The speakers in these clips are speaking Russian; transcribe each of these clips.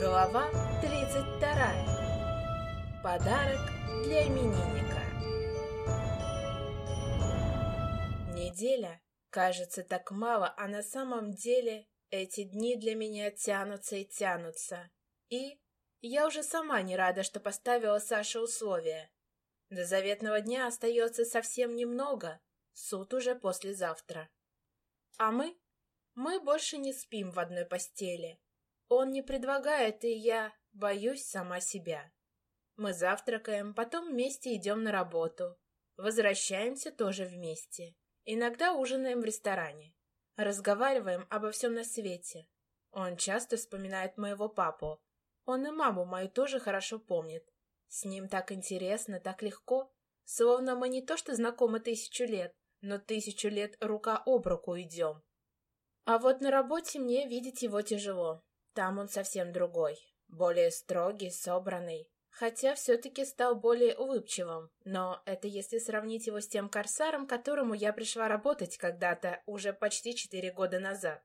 Глава 32. Подарок для именинника. Неделя кажется так мало, а на самом деле эти дни для меня тянутся и тянутся. И я уже сама не рада, что поставила Саше условия. До заветного дня остается совсем немного, суд уже послезавтра. А мы больше не спим в одной постели. Он не предлагает, и я боюсь сама себя. Мы завтракаем, потом вместе идем на работу. Возвращаемся тоже вместе. Иногда ужинаем в ресторане. Разговариваем обо всем на свете. Он часто вспоминает моего папу. Он и маму мою тоже хорошо помнит. С ним так интересно, так легко. Словно мы не то что знакомы 1000 лет, но 1000 лет рука об руку идем. А вот на работе мне видеть его тяжело. Там он совсем другой, более строгий, собранный, хотя все-таки стал более улыбчивым, но это если сравнить его с тем корсаром, к которому я пришла работать когда-то, уже почти 4 года назад.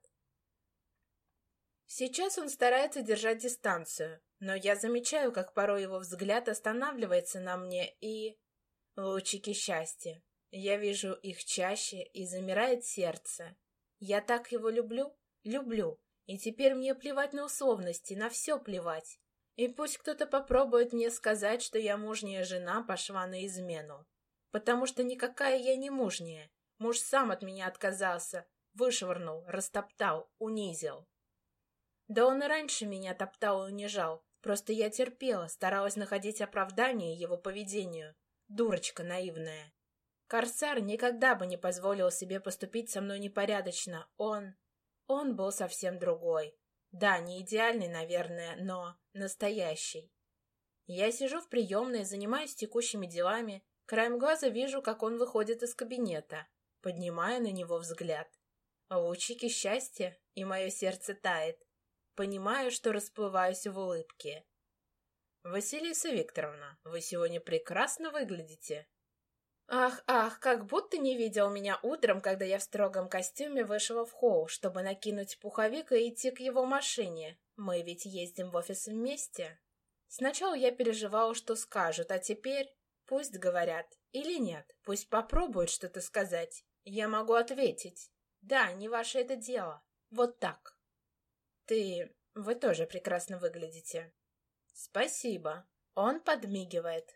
Сейчас он старается держать дистанцию, но я замечаю, как порой его взгляд останавливается на мне и... Лучики счастья. Я вижу их чаще, и замирает сердце. Я так его люблю. И теперь мне плевать на условности, на все плевать. И пусть кто-то попробует мне сказать, что я мужняя жена пошла на измену. Потому что никакая я не мужняя. Муж сам от меня отказался, вышвырнул, растоптал, унизил. Да он и раньше меня топтал и унижал. Просто я терпела, старалась находить оправдание его поведению. Дурочка наивная. Корсар никогда бы не позволил себе поступить со мной непорядочно. Он был совсем другой. Да, не идеальный, наверное, но настоящий. Я сижу в приемной, занимаюсь текущими делами, краем глаза вижу, как он выходит из кабинета, поднимаю на него взгляд. Лучики счастья, и мое сердце тает. Понимаю, что расплываюсь в улыбке. «Василиса Викторовна, вы сегодня прекрасно выглядите». Ах, как будто не видел меня утром, когда я в строгом костюме вышла в холл, чтобы накинуть пуховик и идти к его машине. Мы ведь ездим в офис вместе. Сначала я переживала, что скажут, а теперь пусть говорят. Или нет, пусть попробуют что-то сказать. Я могу ответить. Да, не ваше это дело. Вот так. Вы тоже прекрасно выглядите. Спасибо. Он подмигивает,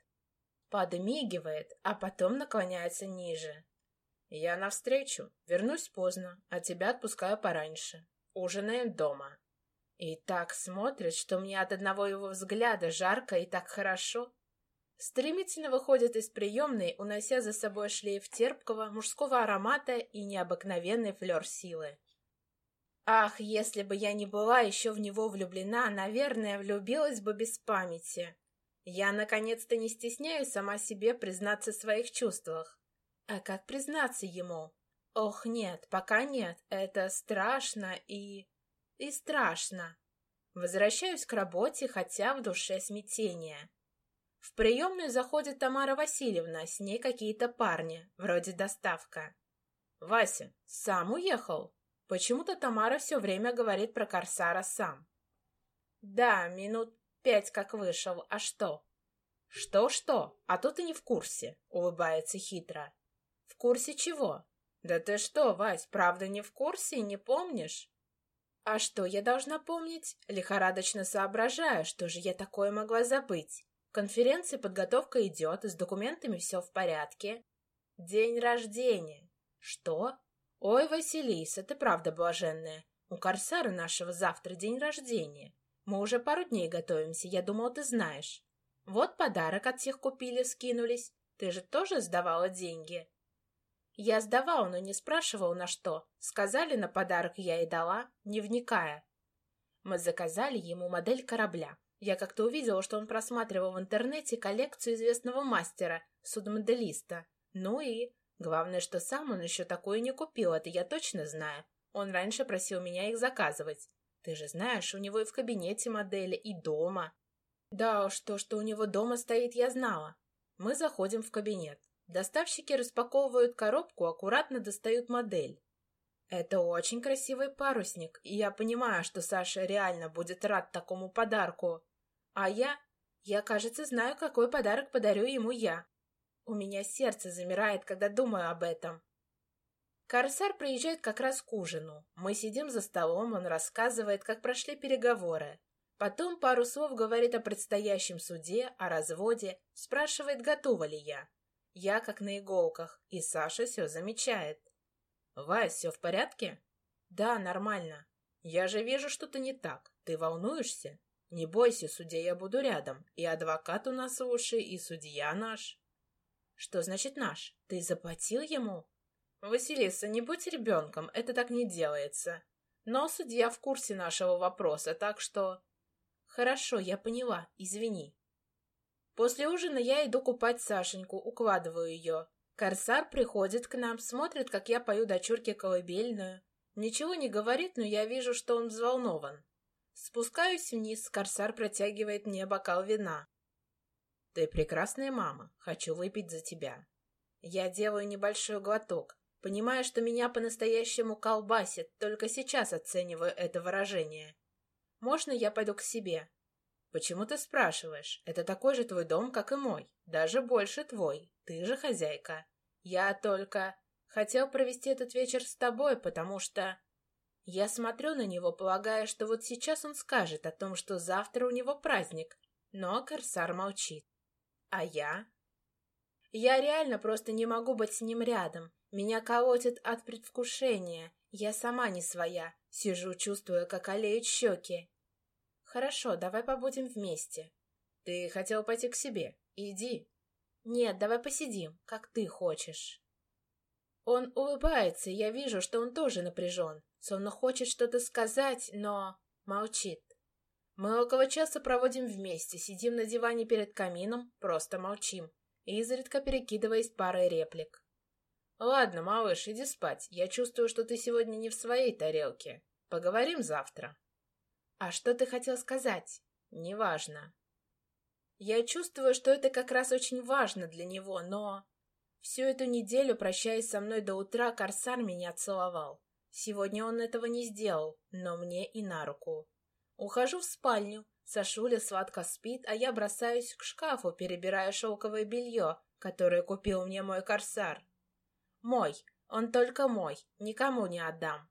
а потом наклоняется ниже. Я навстречу, вернусь поздно, а тебя отпускаю пораньше. Ужинаем дома. И так смотрит, что мне от одного его взгляда жарко и так хорошо. Стремительно выходит из приемной, унося за собой шлейф терпкого мужского аромата и необыкновенный флер силы. Ах, если бы я не была еще в него влюблена, наверное, влюбилась бы без памяти. Я, наконец-то, не стесняюсь сама себе признаться в своих чувствах. А как признаться ему? Ох, нет, пока нет. Это страшно и страшно. Возвращаюсь к работе, хотя в душе смятение. В приемную заходит Тамара Васильевна, с ней какие-то парни, вроде доставка. «Вася, сам уехал?» Почему-то Тамара все время говорит про корсара сам. «Да, минут 5 как вышел, а что?» «Что? А то ты не в курсе», — улыбается хитро. «В курсе чего?» «Да ты что, Вась, правда не в курсе, не помнишь?» «А что я должна помнить?» Лихорадочно соображаю, что же я такое могла забыть. Конференция, подготовка идет, с документами все в порядке. День рождения. Что? Ой, Василиса, ты правда блаженная. У корсара нашего завтра день рождения. Мы уже пару дней готовимся, я думал, ты знаешь. Вот подарок от всех купили, скинулись. Ты же тоже сдавала деньги?» Я сдавала, но не спрашивала, на что. Сказали на подарок, я и дала, не вникая. Мы заказали ему модель корабля. Я как-то увидела, что он просматривал в интернете коллекцию известного мастера, судмоделиста. Ну и... Главное, что сам он еще такое не купил, это я точно знаю. Он раньше просил меня их заказывать. Ты же знаешь, у него и в кабинете модели, и дома. Да уж, то, что у него дома стоит, я знала. Мы заходим в кабинет. Доставщики распаковывают коробку, аккуратно достают модель. Это очень красивый парусник, и я понимаю, что Саша реально будет рад такому подарку. А я, кажется, знаю, какой подарок подарю ему я. У меня сердце замирает, когда думаю об этом. Корсар приезжает как раз к ужину. Мы сидим за столом, он рассказывает, как прошли переговоры. Потом пару слов говорит о предстоящем суде, о разводе, спрашивает, готова ли я. Я как на иголках, и Саша все замечает. «Вась, все в порядке?» «Да, нормально. Я же вижу, что-то не так. Ты волнуешься? Не бойся, судья, я буду рядом. И адвокат у нас лучший, и судья наш». «Что значит наш? Ты заплатил ему?» «Василиса, не будь ребенком, это так не делается. Но судья в курсе нашего вопроса, так что...» «Хорошо, я поняла, извини». После ужина я иду купать Сашеньку, укладываю ее. Корсар приходит к нам, смотрит, как я пою дочурке колыбельную. Ничего не говорит, но я вижу, что он взволнован. Спускаюсь вниз, Корсар протягивает мне бокал вина. «Ты прекрасная мама, хочу выпить за тебя». Я делаю небольшой глоток, понимая, что меня по-настоящему колбасит, только сейчас оцениваю это выражение. «Можно я пойду к себе?» «Почему ты спрашиваешь? Это такой же твой дом, как и мой. Даже больше твой. Ты же хозяйка. Я только хотел провести этот вечер с тобой, потому что...» Я смотрю на него, полагая, что вот сейчас он скажет о том, что завтра у него праздник. Но Корсар молчит. А я? Я реально просто не могу быть с ним рядом. Меня колотит от предвкушения. Я сама не своя. Сижу, чувствуя, как олеют щеки. «Хорошо, давай побудем вместе». «Ты хотел пойти к себе? Иди». «Нет, давай посидим, как ты хочешь». Он улыбается, и я вижу, что он тоже напряжен, словно хочет что-то сказать, но молчит. Мы около часа проводим вместе, сидим на диване перед камином, просто молчим, изредка перекидываясь парой реплик. «Ладно, малыш, иди спать. Я чувствую, что ты сегодня не в своей тарелке. Поговорим завтра». «А что ты хотел сказать?» «Неважно». Я чувствую, что это как раз очень важно для него, но... Всю эту неделю, прощаясь со мной до утра, Корсар меня целовал. Сегодня он этого не сделал, но мне и на руку. Ухожу в спальню, Сашуля сладко спит, а я бросаюсь к шкафу, перебирая шелковое белье, которое купил мне мой Корсар. Мой, он только мой, никому не отдам.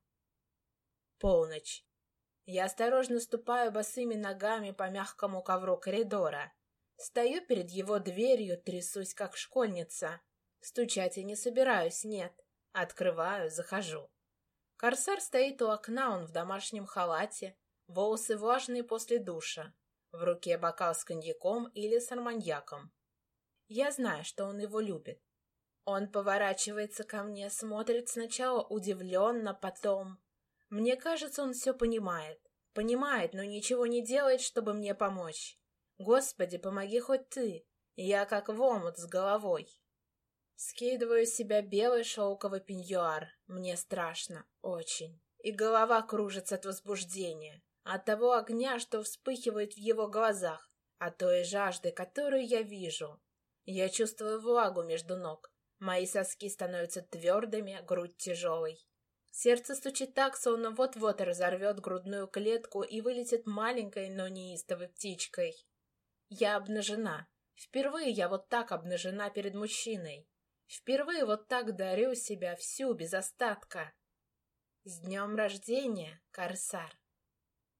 Полночь. Я осторожно ступаю босыми ногами по мягкому ковру коридора. Стою перед его дверью, трясусь, как школьница. Стучать я не собираюсь, нет. Открываю, захожу. Корсар стоит у окна, он в домашнем халате, волосы влажные после душа. В руке бокал с коньяком или с арманьяком. Я знаю, что он его любит. Он поворачивается ко мне, смотрит сначала удивленно, потом... Мне кажется, он все понимает. Понимает, но ничего не делает, чтобы мне помочь. Господи, помоги хоть ты. Я как в омут с головой. Скидываю с себя белый шелковый пеньюар. Мне страшно. Очень. И голова кружится от возбуждения. От того огня, что вспыхивает в его глазах. От той жажды, которую я вижу. Я чувствую влагу между ног. Мои соски становятся твердыми, грудь тяжелой. Сердце стучит так, словно вот-вот разорвет грудную клетку и вылетит маленькой, но неистовой птичкой. Я обнажена. Впервые я вот так обнажена перед мужчиной. Впервые вот так дарю себя всю, без остатка. С днем рождения, Корсар!